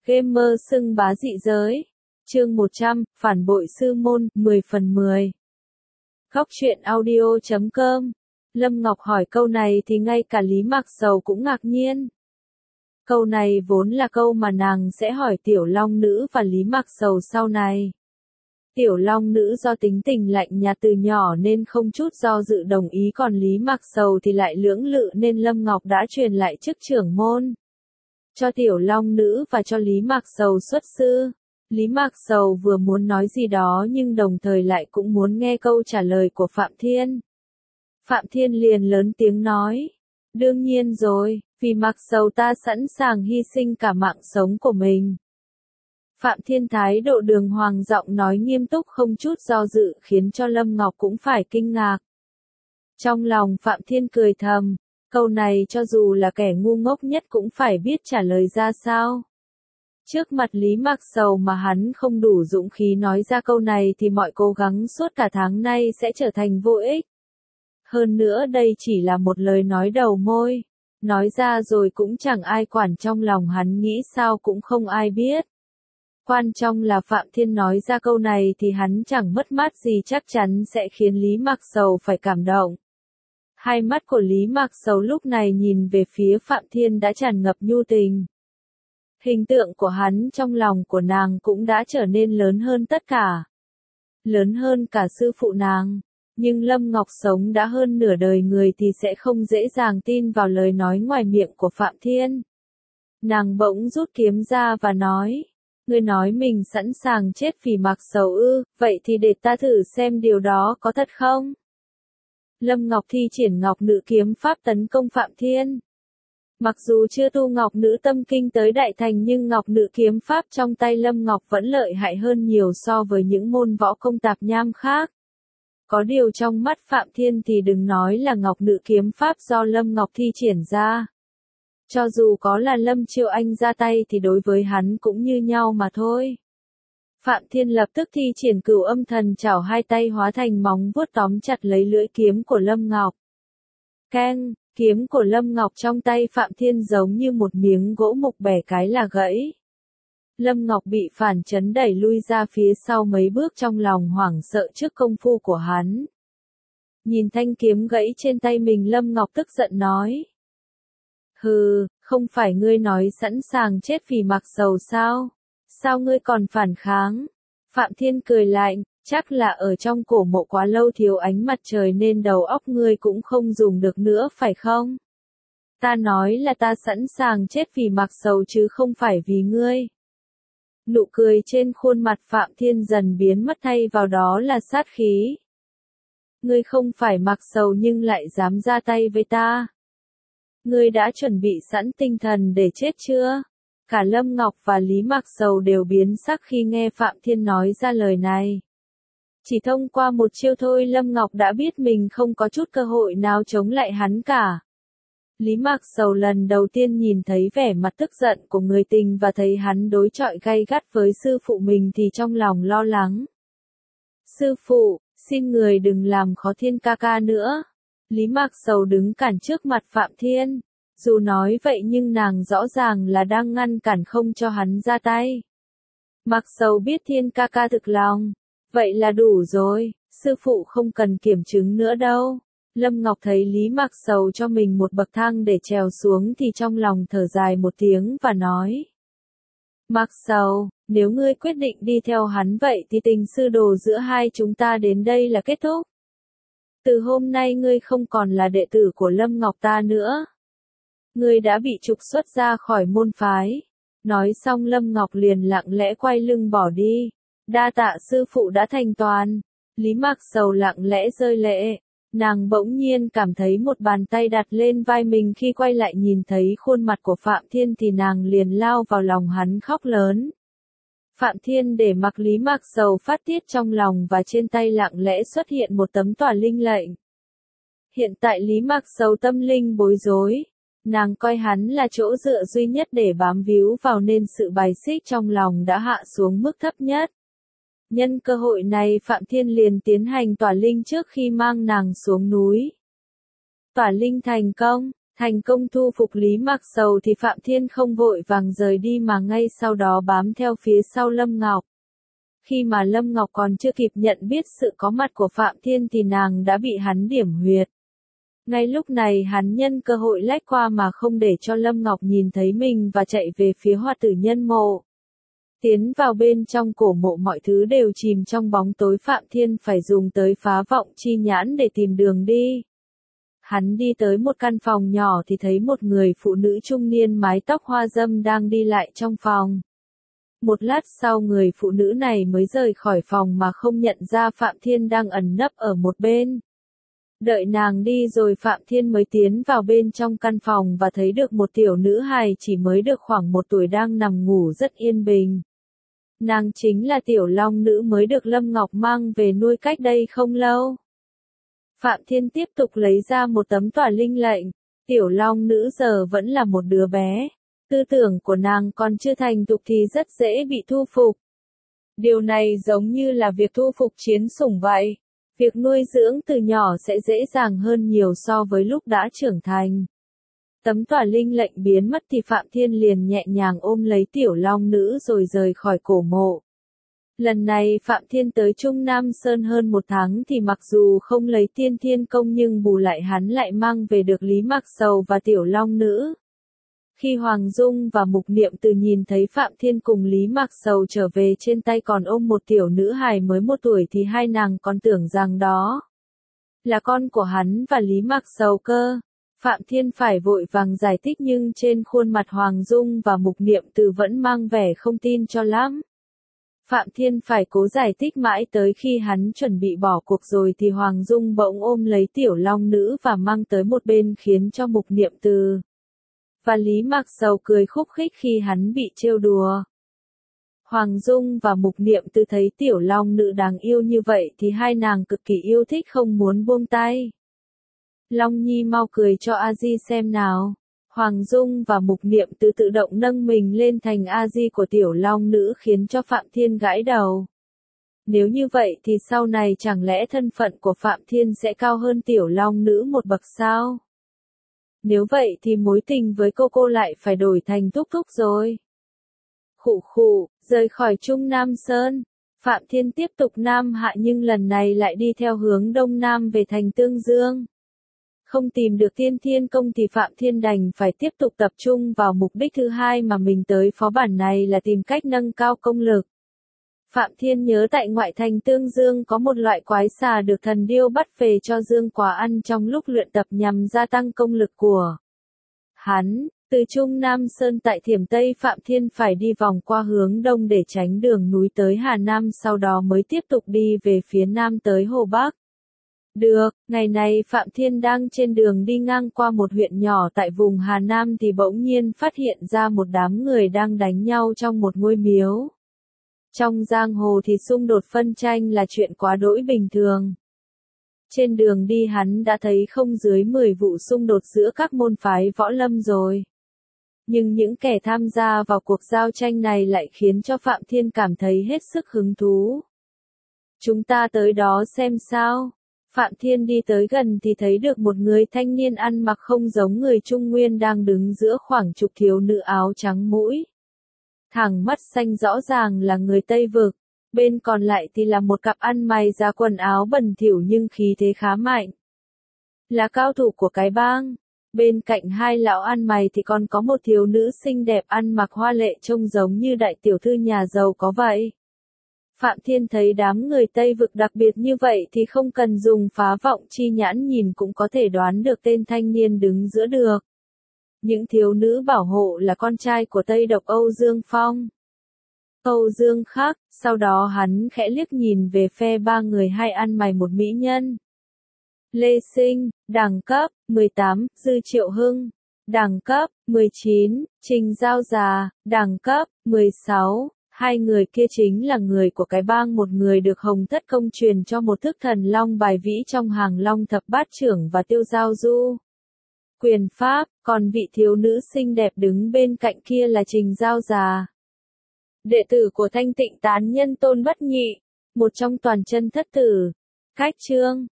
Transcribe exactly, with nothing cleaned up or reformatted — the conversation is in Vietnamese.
Gamer xưng bá dị giới. Chương một trăm, Phản bội sư môn, mười phần mười. Góc truyện audio chấm com. Lâm Ngọc hỏi câu này thì ngay cả Lý Mạc Sầu cũng ngạc nhiên. Câu này vốn là câu mà nàng sẽ hỏi Tiểu Long Nữ và Lý Mạc Sầu sau này. Tiểu Long Nữ do tính tình lạnh nhạt từ nhỏ nên không chút do dự đồng ý, còn Lý Mạc Sầu thì lại lưỡng lự nên Lâm Ngọc đã truyền lại chức trưởng môn cho Tiểu Long Nữ và cho Lý Mạc Sầu xuất sư. Lý Mạc Sầu vừa muốn nói gì đó nhưng đồng thời lại cũng muốn nghe câu trả lời của Phạm Thiên. Phạm Thiên liền lớn tiếng nói, đương nhiên rồi, vì Mạc Sầu ta sẵn sàng hy sinh cả mạng sống của mình. Phạm Thiên thái độ đường hoàng, giọng nói nghiêm túc không chút do dự khiến cho Lâm Ngọc cũng phải kinh ngạc. Trong lòng Phạm Thiên cười thầm, câu này cho dù là kẻ ngu ngốc nhất cũng phải biết trả lời ra sao. Trước mặt Lý Mạc Sầu mà hắn không đủ dũng khí nói ra câu này thì mọi cố gắng suốt cả tháng nay sẽ trở thành vô ích. Hơn nữa đây chỉ là một lời nói đầu môi, nói ra rồi cũng chẳng ai quản trong lòng hắn nghĩ sao cũng không ai biết. Quan trọng là Phạm Thiên nói ra câu này thì hắn chẳng mất mát gì, chắc chắn sẽ khiến Lý Mạc Sầu phải cảm động. Hai mắt của Lý Mạc Sầu lúc này nhìn về phía Phạm Thiên đã tràn ngập nhu tình. Hình tượng của hắn trong lòng của nàng cũng đã trở nên lớn hơn tất cả. Lớn hơn cả sư phụ nàng. Nhưng Lâm Ngọc sống đã hơn nửa đời người thì sẽ không dễ dàng tin vào lời nói ngoài miệng của Phạm Thiên. Nàng bỗng rút kiếm ra và nói, ngươi nói mình sẵn sàng chết vì Mạc Sầu ư, vậy thì để ta thử xem điều đó có thật không? Lâm Ngọc thi triển Ngọc Nữ kiếm pháp tấn công Phạm Thiên. Mặc dù chưa tu Ngọc Nữ tâm kinh tới đại thành nhưng Ngọc Nữ kiếm pháp trong tay Lâm Ngọc vẫn lợi hại hơn nhiều so với những môn võ công tạp nham khác. Có điều trong mắt Phạm Thiên thì đừng nói là Ngọc Nữ kiếm pháp do Lâm Ngọc thi triển ra. Cho dù có là Lâm Chiêu Anh ra tay thì đối với hắn cũng như nhau mà thôi. Phạm Thiên lập tức thi triển Cửu Âm Thần Trảo, hai tay hóa thành móng vuốt tóm chặt lấy lưỡi kiếm của Lâm Ngọc. Keng, kiếm của Lâm Ngọc trong tay Phạm Thiên giống như một miếng gỗ mục bẻ cái là gãy. Lâm Ngọc bị phản chấn đẩy lui ra phía sau mấy bước, trong lòng hoảng sợ trước công phu của hắn. Nhìn thanh kiếm gãy trên tay mình, Lâm Ngọc tức giận nói. Hừ, không phải ngươi nói sẵn sàng chết vì Mạc Sầu sao? Sao ngươi còn phản kháng? Phạm Thiên cười lạnh, chắc là ở trong cổ mộ quá lâu thiếu ánh mặt trời nên đầu óc ngươi cũng không dùng được nữa phải không? Ta nói là ta sẵn sàng chết vì Mạc Sầu chứ không phải vì ngươi. Nụ cười trên khuôn mặt Phạm Thiên dần biến mất, thay vào đó là sát khí. Ngươi không phải Mạc Sầu nhưng lại dám ra tay với ta. Ngươi đã chuẩn bị sẵn tinh thần để chết chưa? Cả Lâm Ngọc và Lý Mạc Sầu đều biến sắc khi nghe Phạm Thiên nói ra lời này. Chỉ thông qua một chiêu thôi Lâm Ngọc đã biết mình không có chút cơ hội nào chống lại hắn cả. Lý Mạc Sầu lần đầu tiên nhìn thấy vẻ mặt tức giận của người tình và thấy hắn đối chọi gay gắt với sư phụ mình thì trong lòng lo lắng. Sư phụ, xin người đừng làm khó Thiên ca ca nữa. Lý Mạc Sầu đứng cản trước mặt Phạm Thiên. Dù nói vậy nhưng nàng rõ ràng là đang ngăn cản không cho hắn ra tay. Mạc Sầu biết Thiên ca ca thực lòng. Vậy là đủ rồi, sư phụ không cần kiểm chứng nữa đâu. Lâm Ngọc thấy Lý Mạc Sầu cho mình một bậc thang để trèo xuống thì trong lòng thở dài một tiếng và nói. Mạc Sầu, nếu ngươi quyết định đi theo hắn vậy thì tình sư đồ giữa hai chúng ta đến đây là kết thúc. Từ hôm nay ngươi không còn là đệ tử của Lâm Ngọc ta nữa. Ngươi đã bị trục xuất ra khỏi môn phái. Nói xong Lâm Ngọc liền lặng lẽ quay lưng bỏ đi. Đa tạ sư phụ đã thành toàn. Lý Mạc Sầu lặng lẽ rơi lệ. Nàng bỗng nhiên cảm thấy một bàn tay đặt lên vai mình, khi quay lại nhìn thấy khuôn mặt của Phạm Thiên thì nàng liền lao vào lòng hắn khóc lớn. Phạm Thiên để mặc Lý Mạc Sầu phát tiết trong lòng và trên tay lặng lẽ xuất hiện một tấm tỏa linh lệnh. Hiện tại Lý Mạc Sầu tâm linh bối rối. Nàng coi hắn là chỗ dựa duy nhất để bám víu vào nên sự bài xích trong lòng đã hạ xuống mức thấp nhất. Nhân cơ hội này Phạm Thiên liền tiến hành tỏa linh trước khi mang nàng xuống núi. Tỏa linh thành công, Thành công thu phục Lý Mạc Sầu thì Phạm Thiên không vội vàng rời đi mà ngay sau đó bám theo phía sau Lâm Ngọc. Khi mà Lâm Ngọc còn chưa kịp nhận biết sự có mặt của Phạm Thiên thì nàng đã bị hắn điểm huyệt. Ngay lúc này hắn nhân cơ hội lách qua mà không để cho Lâm Ngọc nhìn thấy mình và chạy về phía Hoa Tử Nhân mộ. Tiến vào bên trong cổ mộ mọi thứ đều chìm trong bóng tối, Phạm Thiên phải dùng tới phá vọng chi nhãn để tìm đường đi. Hắn đi tới một căn phòng nhỏ thì thấy một người phụ nữ trung niên mái tóc hoa dâm đang đi lại trong phòng. Một lát sau người phụ nữ này mới rời khỏi phòng mà không nhận ra Phạm Thiên đang ẩn nấp ở một bên. Đợi nàng đi rồi Phạm Thiên mới tiến vào bên trong căn phòng và thấy được một tiểu nữ hài chỉ mới được khoảng một tuổi đang nằm ngủ rất yên bình. Nàng chính là tiểu long nữ mới được Lâm Ngọc mang về nuôi cách đây không lâu. Phạm Thiên tiếp tục lấy ra một tấm tỏa linh lệnh. Tiểu long nữ giờ vẫn là một đứa bé. Tư tưởng của nàng còn chưa thành thục thì rất dễ bị thu phục. Điều này giống như là việc thu phục chiến sủng vậy. Việc nuôi dưỡng từ nhỏ sẽ dễ dàng hơn nhiều so với lúc đã trưởng thành. Tấm tỏa linh lệnh biến mất thì Phạm Thiên liền nhẹ nhàng ôm lấy tiểu long nữ rồi rời khỏi cổ mộ. Lần này Phạm Thiên tới Trung Nam Sơn hơn một tháng thì mặc dù không lấy tiên thiên công nhưng bù lại hắn lại mang về được Lý Mạc Sầu và tiểu long nữ. Khi Hoàng Dung và Mục Niệm Từ nhìn thấy Phạm Thiên cùng Lý Mạc Sầu trở về trên tay còn ôm một tiểu nữ hài mới một tuổi thì hai nàng còn tưởng rằng đó là con của hắn và Lý Mạc Sầu cơ. Phạm Thiên phải vội vàng giải thích nhưng trên khuôn mặt Hoàng Dung và Mục Niệm Từ vẫn mang vẻ không tin cho lắm. Phạm Thiên phải cố giải thích mãi tới khi hắn chuẩn bị bỏ cuộc rồi thì Hoàng Dung bỗng ôm lấy tiểu long nữ và mang tới một bên khiến cho Mục Niệm Từ và Lý Mạc Sầu cười khúc khích khi hắn bị trêu đùa. Hoàng Dung và Mục Niệm Từ thấy tiểu long nữ đáng yêu như vậy thì hai nàng cực kỳ yêu thích không muốn buông tay. Long Nhi mau cười cho A Di xem nào. Hoàng Dung và Mục Niệm Từ tự động nâng mình lên thành A Di của tiểu long nữ khiến cho Phạm Thiên gãi đầu. Nếu như vậy thì sau này chẳng lẽ thân phận của Phạm Thiên sẽ cao hơn tiểu long nữ một bậc sao? Nếu vậy thì mối tình với cô cô lại phải đổi thành thúc thúc rồi. Khụ khụ, rời khỏi Trung Nam Sơn, Phạm Thiên tiếp tục Nam Hạ nhưng lần này lại đi theo hướng Đông Nam về thành Tương Dương. Không tìm được tiên thiên công thì Phạm Thiên đành phải tiếp tục tập trung vào mục đích thứ hai mà mình tới phó bản này là tìm cách nâng cao công lực. Phạm Thiên nhớ tại ngoại thành Tương Dương có một loại quái xà được thần điêu bắt về cho Dương Quá ăn trong lúc luyện tập nhằm gia tăng công lực của hắn. Từ Trung Nam Sơn tại Thiểm Tây Phạm Thiên phải đi vòng qua hướng Đông để tránh đường núi tới Hà Nam sau đó mới tiếp tục đi về phía Nam tới Hồ Bắc. Được, ngày này Phạm Thiên đang trên đường đi ngang qua một huyện nhỏ tại vùng Hà Nam thì bỗng nhiên phát hiện ra một đám người đang đánh nhau trong một ngôi miếu. Trong giang hồ thì xung đột phân tranh là chuyện quá đỗi bình thường. Trên đường đi hắn đã thấy không dưới mười vụ xung đột giữa các môn phái võ lâm rồi. Nhưng những kẻ tham gia vào cuộc giao tranh này lại khiến cho Phạm Thiên cảm thấy hết sức hứng thú. Chúng ta tới đó xem sao. Phạm Thiên đi tới gần thì thấy được một người thanh niên ăn mặc không giống người Trung Nguyên đang đứng giữa khoảng chục thiếu nữ áo trắng mũi thẳng mắt xanh rõ ràng là người Tây Vực, bên còn lại thì là một cặp ăn mày da quần áo bẩn thỉu nhưng khí thế khá mạnh. Là cao thủ của cái bang. Bên cạnh hai lão ăn mày thì còn có một thiếu nữ xinh đẹp ăn mặc hoa lệ trông giống như đại tiểu thư nhà giàu có vậy. Phạm Thiên thấy đám người Tây Vực đặc biệt như vậy thì không cần dùng phá vọng chi nhãn nhìn cũng có thể đoán được tên thanh niên đứng giữa được. Những thiếu nữ bảo hộ là con trai của Tây Độc Âu Dương Phong. Âu Dương khác, sau đó hắn khẽ liếc nhìn về phe ba người hai ăn mày một mỹ nhân. Lê Sinh, đẳng cấp, mười tám, Dư Triệu Hưng, đẳng cấp, mười chín, Trình Giao Già, đẳng cấp, mười sáu. Hai người kia chính là người của cái bang, một người được Hồng Thất Công truyền cho một thức thần long bài vĩ trong hàng long thập bát trưởng và tiêu giao du quyền pháp, còn vị thiếu nữ xinh đẹp đứng bên cạnh kia là Trình Giao Già. Đệ tử của Thanh Tịnh Tán Nhân Tôn Bất Nhị, một trong toàn chân thất tử. Cách chương